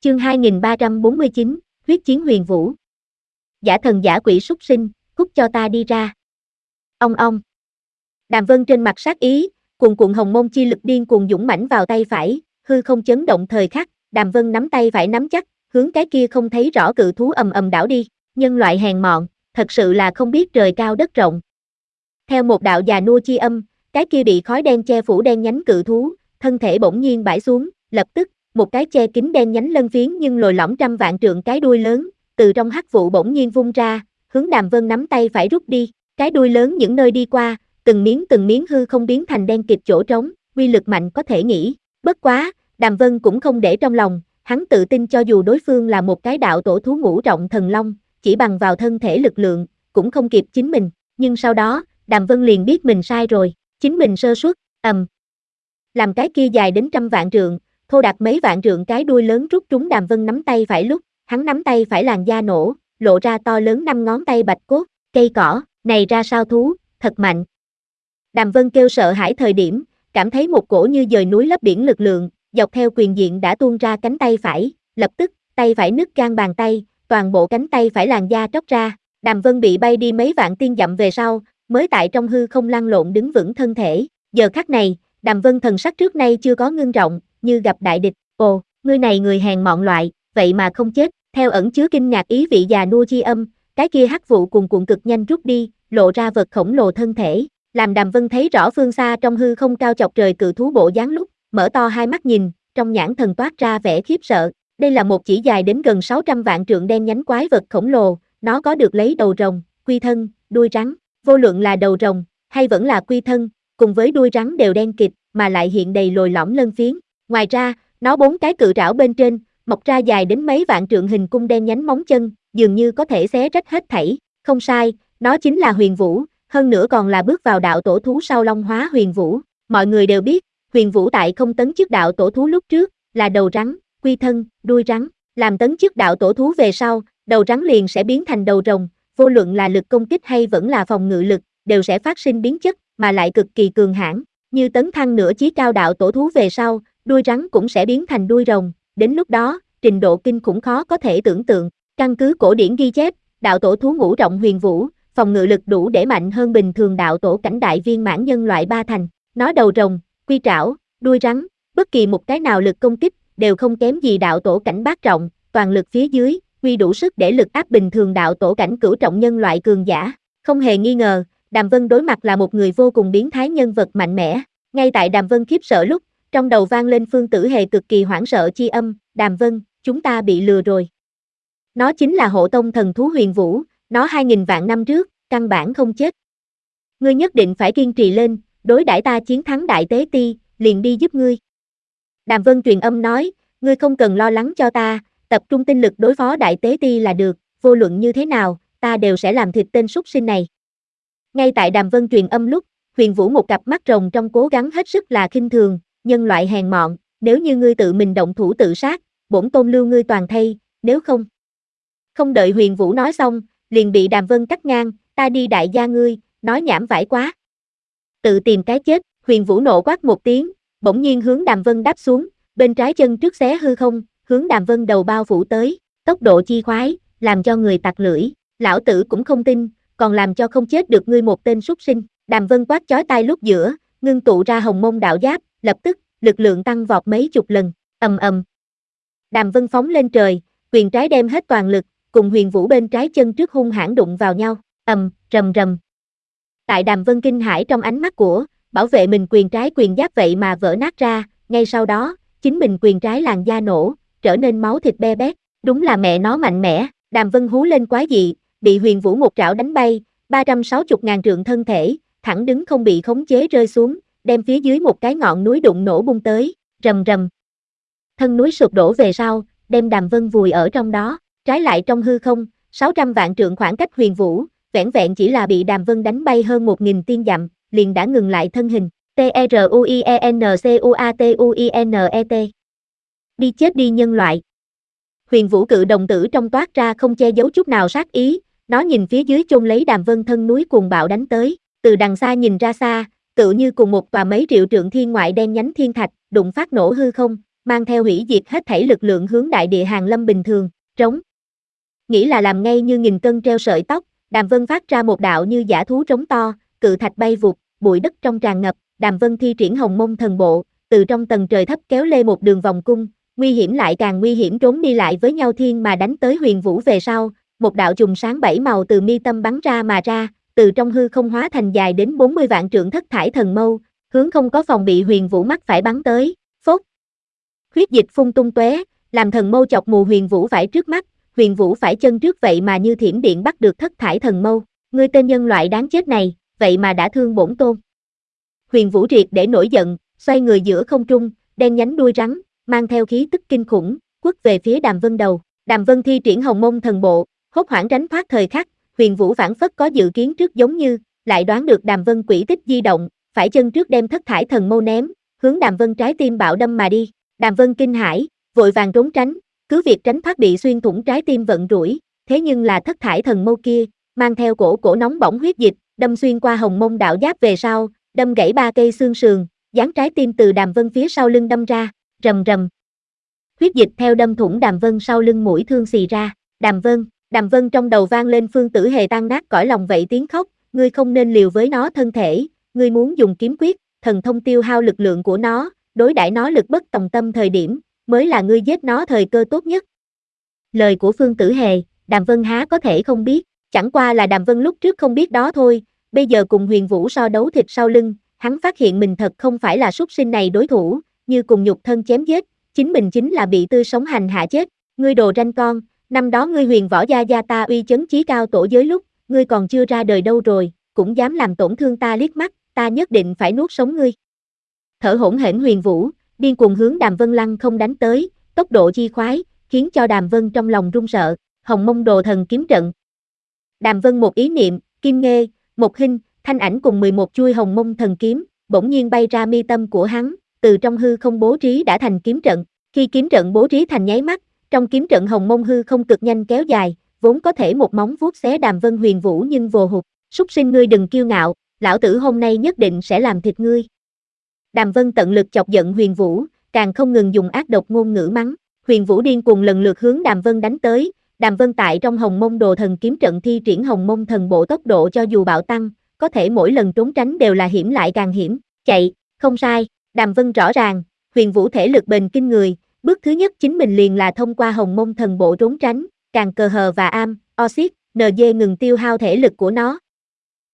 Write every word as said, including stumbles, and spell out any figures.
Chương hai nghìn ba trăm bốn mươi chín, huyết chiến huyền vũ. Giả thần giả quỷ súc sinh, cút cho ta đi ra. Ong ong. Đàm Vân trên mặt sát ý, cuồn cuộn hồng môn chi lực điên cuồng dũng mãnh vào tay phải, hư không chấn động thời khắc, Đàm Vân nắm tay phải nắm chắc, hướng cái kia không thấy rõ cự thú ầm ầm đảo đi, nhân loại hèn mọn, thật sự là không biết trời cao đất rộng. Theo một đạo già nua chi âm, cái kia bị khói đen che phủ đen nhánh cự thú, thân thể bỗng nhiên bãi xuống, lập tức, một cái che kín đen nhánh lân phiến nhưng lồi lõm trăm vạn trượng cái đuôi lớn, từ trong hắc vụ bỗng nhiên vung ra, hướng Đàm Vân nắm tay phải rút đi, cái đuôi lớn những nơi đi qua, từng miếng từng miếng hư không biến thành đen kịt chỗ trống, uy lực mạnh có thể nghĩ, bất quá, Đàm Vân cũng không để trong lòng, hắn tự tin cho dù đối phương là một cái đạo tổ thú ngũ trọng thần long, chỉ bằng vào thân thể lực lượng, cũng không kịp chính mình, nhưng sau đó, Đàm Vân liền biết mình sai rồi, chính mình sơ suất, ầm. Làm cái kia dài đến trăm vạn trượng, thô đạt mấy vạn trượng cái đuôi lớn rút trúng Đàm Vân nắm tay phải lúc, hắn nắm tay phải làn da nổ, lộ ra to lớn năm ngón tay bạch cốt, cây cỏ, này ra sao thú, thật mạnh. Đàm Vân kêu sợ hãi thời điểm, cảm thấy một cổ như dời núi lấp biển lực lượng, dọc theo quyền diện đã tuôn ra cánh tay phải, lập tức, tay phải nứt gan bàn tay, toàn bộ cánh tay phải làn da tróc ra, Đàm Vân bị bay đi mấy vạn tiên dặm về sau, mới tại trong hư không lăn lộn đứng vững thân thể, giờ khắc này, Đàm Vân thần sắc trước nay chưa có ngưng trọng, như gặp đại địch, ồ, ngươi này người hèn mọn loại, vậy mà không chết, theo ẩn chứa kinh ngạc ý vị già nua chi âm, cái kia hắc vụ cuồn cuộn cực nhanh rút đi, lộ ra vật khổng lồ thân thể, làm Đàm Vân thấy rõ phương xa trong hư không cao chọc trời cự thú bộ dáng lúc, mở to hai mắt nhìn, trong nhãn thần toát ra vẻ khiếp sợ, đây là một chỉ dài đến gần sáu trăm vạn trượng đen nhánh quái vật khổng lồ, nó có được lấy đầu rồng, quy thân, đuôi rắn, vô luận là đầu rồng, hay vẫn là quy thân, cùng với đuôi rắn đều đen kịt, mà lại hiện đầy lồi lõm lân phiến. Ngoài ra, nó bốn cái cự trảo bên trên, mọc ra dài đến mấy vạn trượng hình cung đen nhánh móng chân, dường như có thể xé rách hết thảy. Không sai, nó chính là Huyền Vũ, hơn nữa còn là bước vào đạo tổ thú sau Long hóa Huyền Vũ. Mọi người đều biết, Huyền Vũ tại không tấn chức đạo tổ thú lúc trước, là đầu rắn, quy thân, đuôi rắn. Làm tấn chức đạo tổ thú về sau, đầu rắn liền sẽ biến thành đầu rồng, vô luận là lực công kích hay vẫn là phòng ngự lực, đều sẽ phát sinh biến chất, mà lại cực kỳ cường hãn. Như tấn thăng nửa chí cao đạo tổ thú về sau, đuôi rắn cũng sẽ biến thành đuôi rồng, đến lúc đó, trình độ kinh khủng khó có thể tưởng tượng. Căn cứ cổ điển ghi chép, đạo tổ thú ngũ trọng Huyền Vũ, phòng ngự lực đủ để mạnh hơn bình thường đạo tổ cảnh đại viên mãn nhân loại ba thành. Nó đầu rồng, quy trảo, đuôi rắn, bất kỳ một cái nào lực công kích, đều không kém gì đạo tổ cảnh bát trọng, toàn lực phía dưới, huy đủ sức để lực áp bình thường đạo tổ cảnh cửu trọng nhân loại cường giả. Không hề nghi ngờ, Đàm Vân đối mặt là một người vô cùng biến thái nhân vật mạnh mẽ. Ngay tại Đàm Vân khiếp sợ lúc, trong đầu vang lên Phương Tử Hề cực kỳ hoảng sợ chi âm, Đàm Vân, chúng ta bị lừa rồi. Nó chính là hộ tông thần thú Huyền Vũ, nó hai nghìn vạn năm trước, căn bản không chết. Ngươi nhất định phải kiên trì lên, đối đãi ta chiến thắng Đại Tế Ti, liền đi giúp ngươi. Đàm Vân truyền âm nói, ngươi không cần lo lắng cho ta, tập trung tinh lực đối phó Đại Tế Ti là được, vô luận như thế nào, ta đều sẽ làm thịt tên súc sinh này. Ngay tại Đàm Vân truyền âm lúc, Huyền Vũ một cặp mắt rồng trong cố gắng hết sức là khinh thường, nhân loại hèn mọn, nếu như ngươi tự mình động thủ tự sát, bổn tôn lưu ngươi toàn thây, nếu không. Không đợi Huyền Vũ nói xong, liền bị Đàm Vân cắt ngang, ta đi đại gia ngươi, nói nhảm vải quá. Tự tìm cái chết, Huyền Vũ nộ quát một tiếng, bỗng nhiên hướng Đàm Vân đáp xuống, bên trái chân trước xé hư không, hướng Đàm Vân đầu bao phủ tới, tốc độ chi khoái, làm cho người tặc lưỡi, lão tử cũng không tin, còn làm cho không chết được ngươi một tên súc sinh. Đàm Vân quát chói tai lúc giữa, ngưng tụ ra hồng môn đạo giáp, lập tức, lực lượng tăng vọt mấy chục lần, ầm ầm. Đàm Vân phóng lên trời, quyền trái đem hết toàn lực, cùng Huyền Vũ bên trái chân trước hung hãn đụng vào nhau, ầm, rầm rầm. Tại Đàm Vân kinh hãi trong ánh mắt của, bảo vệ mình quyền trái quyền giáp vậy mà vỡ nát ra, ngay sau đó, chính mình quyền trái làn da nổ, trở nên máu thịt be bét, đúng là mẹ nó mạnh mẽ, Đàm Vân hú lên quái dị, bị Huyền Vũ một trảo đánh bay, ba trăm sáu mươi ngàn trượng thân thể, thẳng đứng không bị khống chế rơi xuống, đem phía dưới một cái ngọn núi đụng nổ bung tới, rầm rầm. Thân núi sụp đổ về sau, đem Đàm Vân vùi ở trong đó, trái lại trong hư không, sáu trăm vạn trượng khoảng cách Huyền Vũ, vẻn vẹn chỉ là bị Đàm Vân đánh bay hơn một nghìn tiên dặm, liền đã ngừng lại thân hình, T R U I E N C U A T U I N E T. Đi chết đi nhân loại. Huyền Vũ cự đồng tử trong toát ra không che giấu chút nào sát ý, nó nhìn phía dưới chôn lấy Đàm Vân thân núi cuồng bạo đánh tới, từ đằng xa nhìn ra xa, tựa như cùng một tòa mấy triệu trượng thiên ngoại đen nhánh thiên thạch, đụng phát nổ hư không, mang theo hủy diệt hết thảy lực lượng hướng đại địa hàng lâm bình thường, trống. Nghĩ là làm ngay như nghìn cân treo sợi tóc, Đàm Vân phát ra một đạo như dã thú trống to, cự thạch bay vụt, bụi đất trong tràn ngập, Đàm Vân thi triển Hồng Mông thần bộ, từ trong tầng trời thấp kéo lê một đường vòng cung, nguy hiểm lại càng nguy hiểm trốn đi lại với nhau thiên mà đánh tới Huyền Vũ về sau, một đạo chùm sáng bảy màu từ mi tâm bắn ra mà ra, từ trong hư không hóa thành dài đến bốn mươi vạn trượng thất thải thần mâu, hướng không có phòng bị Huyền Vũ mắt phải bắn tới, phốt. Huyết dịch phun tung tóe, làm thần mâu chọc mù Huyền Vũ phải trước mắt, Huyền Vũ phải chân trước vậy mà như thiểm điện bắt được thất thải thần mâu, ngươi tên nhân loại đáng chết này, vậy mà đã thương bổn tôn. Huyền Vũ triệt để nổi giận, xoay người giữa không trung, đen nhánh đuôi rắn, mang theo khí tức kinh khủng, quất về phía Đàm Vân đầu. Đàm Vân thi triển Hồng Mông thần bộ, hốt hoảng tránh thoát thời khắc, Huyền Vũ phảng phất có dự kiến trước giống như, lại đoán được Đàm Vân quỷ tích di động, phải chân trước đem thất thải thần mâu ném, hướng Đàm Vân trái tim bạo đâm mà đi. Đàm Vân kinh hãi, vội vàng trốn tránh, cứ việc tránh thoát bị xuyên thủng trái tim vận rủi, thế nhưng là thất thải thần mâu kia, mang theo cổ cổ nóng bỏng huyết dịch, đâm xuyên qua Hồng Mông đạo giáp về sau, đâm gãy ba cây xương sườn, dán trái tim từ Đàm Vân phía sau lưng đâm ra, rầm rầm. Huyết dịch theo đâm thủng Đàm Vân sau lưng mũi thương xì ra, Đàm Vân, Đàm Vân trong đầu vang lên Phương Tử Hề tan nát cõi lòng vậy tiếng khóc, ngươi không nên liều với nó thân thể, ngươi muốn dùng kiếm quyết, thần thông tiêu hao lực lượng của nó, đối đãi nó lực bất tòng tâm thời điểm, mới là ngươi giết nó thời cơ tốt nhất. Lời của Phương Tử Hề, Đàm Vân há có thể không biết, chẳng qua là Đàm Vân lúc trước không biết đó thôi, bây giờ cùng Huyền Vũ so đấu thịt sau lưng, hắn phát hiện mình thật không phải là súc sinh này đối thủ, như cùng nhục thân chém giết, chính mình chính là bị tươi sống hành hạ chết, ngươi đồ ranh con, năm đó ngươi Huyền Võ gia gia ta uy chấn chí cao tổ giới lúc, ngươi còn chưa ra đời đâu rồi, cũng dám làm tổn thương ta liếc mắt, ta nhất định phải nuốt sống ngươi. Thở hổn hển Huyền Vũ, điên cuồng hướng Đàm Vân lăng không đánh tới, tốc độ chi khoái, khiến cho Đàm Vân trong lòng run sợ, Hồng Mông đồ thần kiếm trận. Đàm Vân một ý niệm, Kim Nghê, một hình, Thanh Ảnh cùng mười một chuôi Hồng Mông thần kiếm, bỗng nhiên bay ra mi tâm của hắn, từ trong hư không bố trí đã thành kiếm trận, khi kiếm trận bố trí thành nháy mắt, trong kiếm trận Hồng Mông hư không cực nhanh kéo dài, vốn có thể một móng vuốt xé Đàm Vân Huyền Vũ nhưng vồ hụt, súc sinh ngươi đừng kiêu ngạo, lão tử hôm nay nhất định sẽ làm thịt ngươi. Đàm Vân tận lực chọc giận Huyền Vũ, càng không ngừng dùng ác độc ngôn ngữ mắng, Huyền Vũ điên cuồng lần lượt hướng Đàm Vân đánh tới, Đàm Vân tại trong Hồng Mông đồ thần kiếm trận thi triển Hồng Mông thần bộ tốc độ cho dù bạo tăng, có thể mỗi lần trốn tránh đều là hiểm lại càng hiểm, chạy, không sai, Đàm Vân rõ ràng, Huyền Vũ thể lực bền kinh người, bước thứ nhất chính mình liền là thông qua Hồng Mông thần bộ trốn tránh, càng cờ hờ và am, oxit, en giê ngừng tiêu hao thể lực của nó,